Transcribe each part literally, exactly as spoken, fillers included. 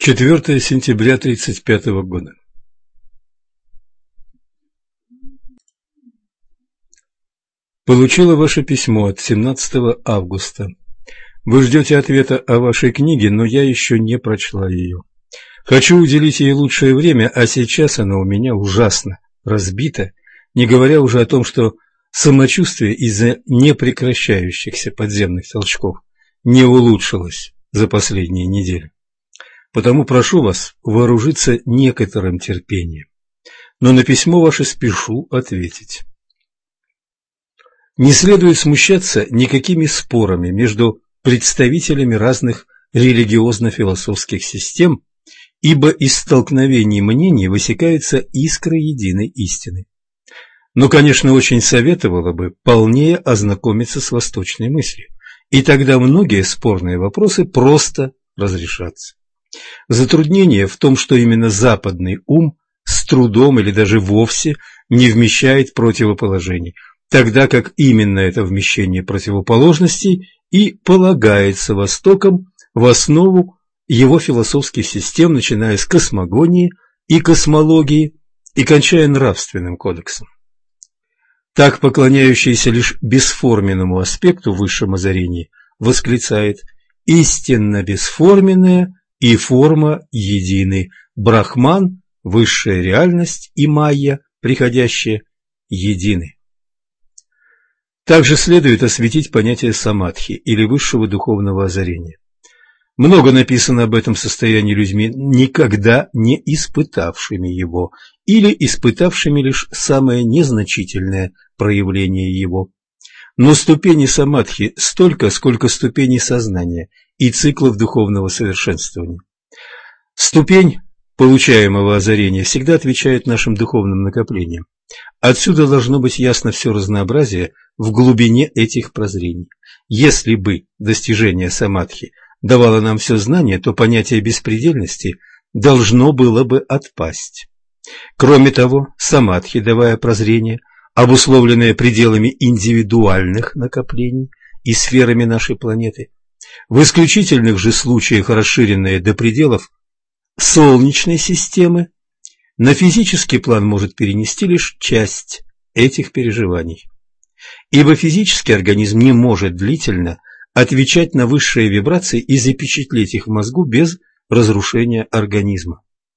четвёртое сентября тридцать пятого года. Получила ваше письмо от семнадцатого августа. Вы ждете ответа о вашей книге, но я еще не прочла ее. Хочу уделить ей лучшее время, а сейчас она у меня ужасно разбита, не говоря уже о том, что самочувствие из-за непрекращающихся подземных толчков не улучшилось за последние недели. Потому прошу вас вооружиться некоторым терпением, но на письмо ваше спешу ответить. Не следует смущаться никакими спорами между представителями разных религиозно-философских систем, ибо из столкновений мнений высекаются искры единой истины. Но, конечно, очень советовало бы полнее ознакомиться с восточной мыслью, и тогда многие спорные вопросы просто разрешатся. Затруднение в том, что именно западный ум с трудом или даже вовсе не вмещает противоположений, тогда как именно это вмещение противоположностей и полагается Востоком в основу его философских систем, начиная с космогонии и космологии и кончая нравственным кодексом. Так поклоняющийся лишь бесформенному аспекту в высшем озарении восклицает: «Истинно бесформенное и форма едины, Брахман, высшая реальность, и майя, приходящая, едины». Также следует осветить понятие самадхи или высшего духовного озарения. Много написано об этом состоянии людьми, никогда не испытавшими его, или испытавшими лишь самое незначительное проявление его. Но ступени самадхи столько, сколько ступеней сознания и циклов духовного совершенствования. Ступень получаемого озарения всегда отвечает нашим духовным накоплениям. Отсюда должно быть ясно все разнообразие в глубине этих прозрений. Если бы достижение самадхи давало нам все знание, то понятие беспредельности должно было бы отпасть. Кроме того, самадхи, давая прозрение, обусловленное пределами индивидуальных накоплений и сферами нашей планеты, в исключительных же случаях расширенное до пределов Солнечной системы, на физический план может перенести лишь часть этих переживаний. Ибо физический организм не может длительно отвечать на высшие вибрации и запечатлеть их в мозгу без разрушения организма.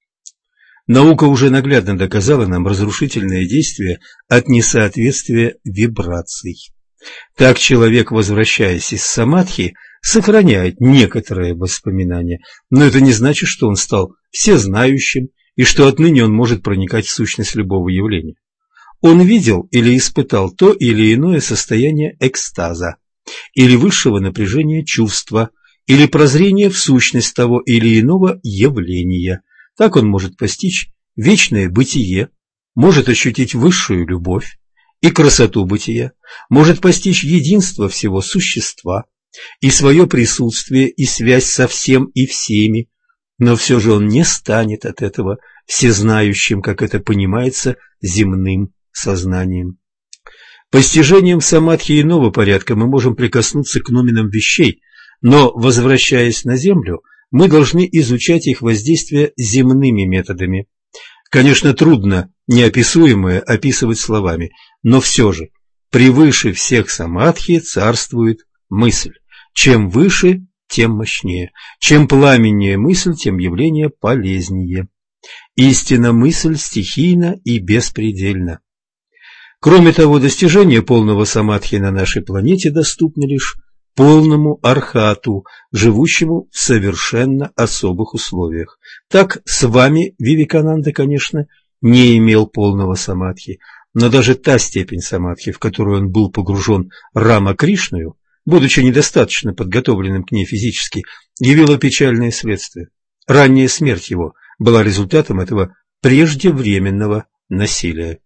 Наука уже наглядно доказала нам разрушительное действие от несоответствия вибраций. Так человек, возвращаясь из самадхи, сохраняет некоторые воспоминания, но это не значит, что он стал всезнающим и что отныне он может проникать в сущность любого явления. Он видел или испытал то или иное состояние экстаза, или высшего напряжения чувства, или прозрения в сущность того или иного явления. Так он может постичь вечное бытие, может ощутить высшую любовь и красоту бытия, может постичь единство всего существа и свое присутствие и связь со всем и всеми, но все же он не станет от этого всезнающим, как это понимается земным сознанием. Постижением самадхи иного порядка мы можем прикоснуться к нуменам вещей, но, возвращаясь на Землю, мы должны изучать их воздействие земными методами. Конечно, трудно неописуемое описывать словами, но все же превыше всех самадхи царствует мысль. Чем выше, тем мощнее. Чем пламеннее мысль, тем явление полезнее. Истинно мысль стихийна и беспредельна. Кроме того, достижение полного самадхи на нашей планете доступно лишь полному архату, живущему в совершенно особых условиях. Так с вами Вивекананда, конечно, не имел полного самадхи, но даже та степень самадхи, в которую он был погружен Рама Кришною, будучи недостаточно подготовленным к ней физически, явила печальное следствие. Ранняя смерть его была результатом этого преждевременного насилия.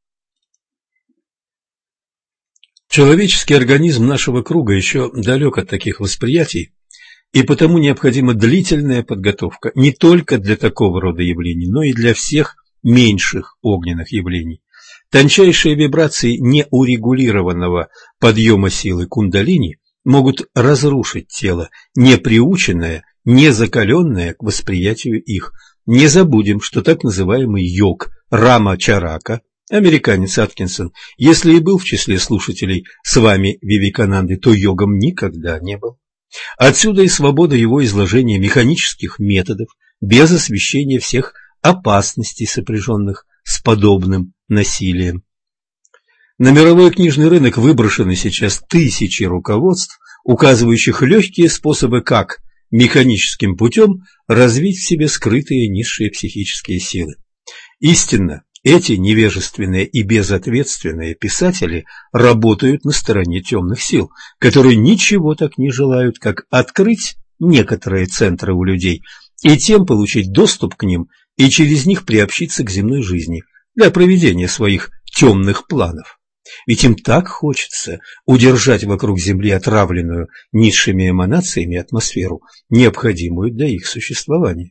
Человеческий организм нашего круга еще далек от таких восприятий, и потому необходима длительная подготовка не только для такого рода явлений, но и для всех меньших огненных явлений. Тончайшие вибрации неурегулированного подъема силы кундалини могут разрушить тело, не приученное незакаленное к восприятию их. Не забудем, что так называемый йог Рама Чарака, американец Аткинсон, если и был в числе слушателей с вами Вивекананды, то йогом никогда не был. Отсюда и свобода его изложения механических методов, без освещения всех опасностей, сопряженных с подобным насилием. На мировой книжный рынок выброшены сейчас тысячи руководств, указывающих легкие способы, как механическим путем развить в себе скрытые низшие психические силы. Истинно, эти невежественные и безответственные писатели работают на стороне темных сил, которые ничего так не желают, как открыть некоторые центры у людей и тем получить доступ к ним и через них приобщиться к земной жизни для проведения своих темных планов. Ведь им так хочется удержать вокруг Земли отравленную низшими эманациями атмосферу, необходимую для их существования.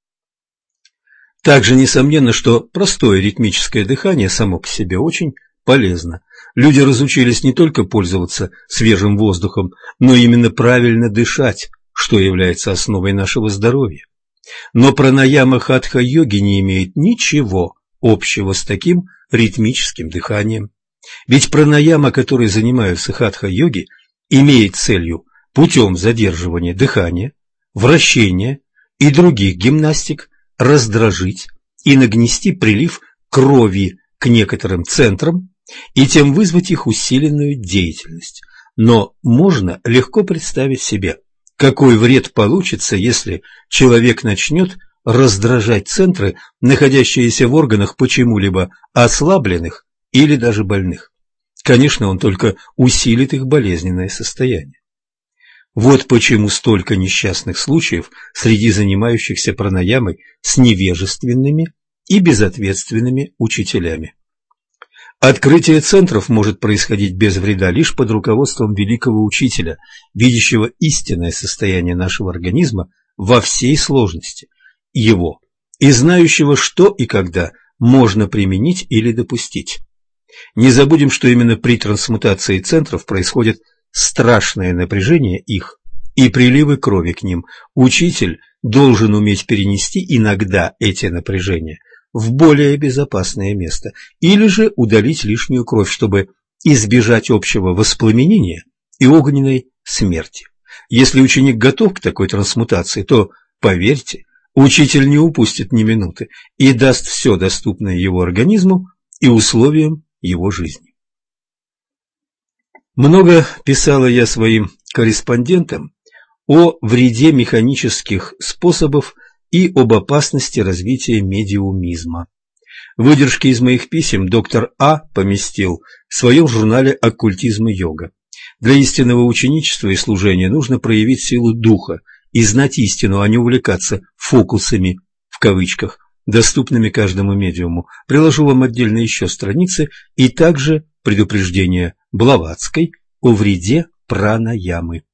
Также несомненно, что простое ритмическое дыхание само по себе очень полезно. Люди разучились не только пользоваться свежим воздухом, но именно правильно дышать, что является основой нашего здоровья. Но пранаяма хатха-йоги не имеет ничего общего с таким ритмическим дыханием. Ведь пранаяма, которой занимаются хатха-йоги, имеет целью путем задерживания дыхания, вращения и других гимнастик раздражить и нагнести прилив крови к некоторым центрам и тем вызвать их усиленную деятельность. Но можно легко представить себе, какой вред получится, если человек начнет раздражать центры, находящиеся в органах почему-либо ослабленных или даже больных. Конечно, он только усилит их болезненное состояние. Вот почему столько несчастных случаев среди занимающихся пранаямой с невежественными и безответственными учителями. Открытие центров может происходить без вреда лишь под руководством великого учителя, видящего истинное состояние нашего организма во всей сложности его и знающего, что и когда можно применить или допустить. Не забудем, что именно при трансмутации центров происходит страшное напряжение их и приливы крови к ним. Учитель должен уметь перенести иногда эти напряжения в более безопасное место или же удалить лишнюю кровь, чтобы избежать общего воспламенения и огненной смерти. Если ученик готов к такой трансмутации, то, поверьте, учитель не упустит ни минуты и даст все доступное его организму и условиям его жизни. Много писала я своим корреспондентам о вреде механических способов и об опасности развития медиумизма. Выдержки из моих писем доктор А. поместил в своем журнале «Оккультизм и йога». Для истинного ученичества и служения нужно проявить силу духа и знать истину, а не увлекаться «фокусами» в кавычках, доступными каждому медиуму. Приложу вам отдельно еще страницы и также предупреждение Блаватской о вреде пранаямы.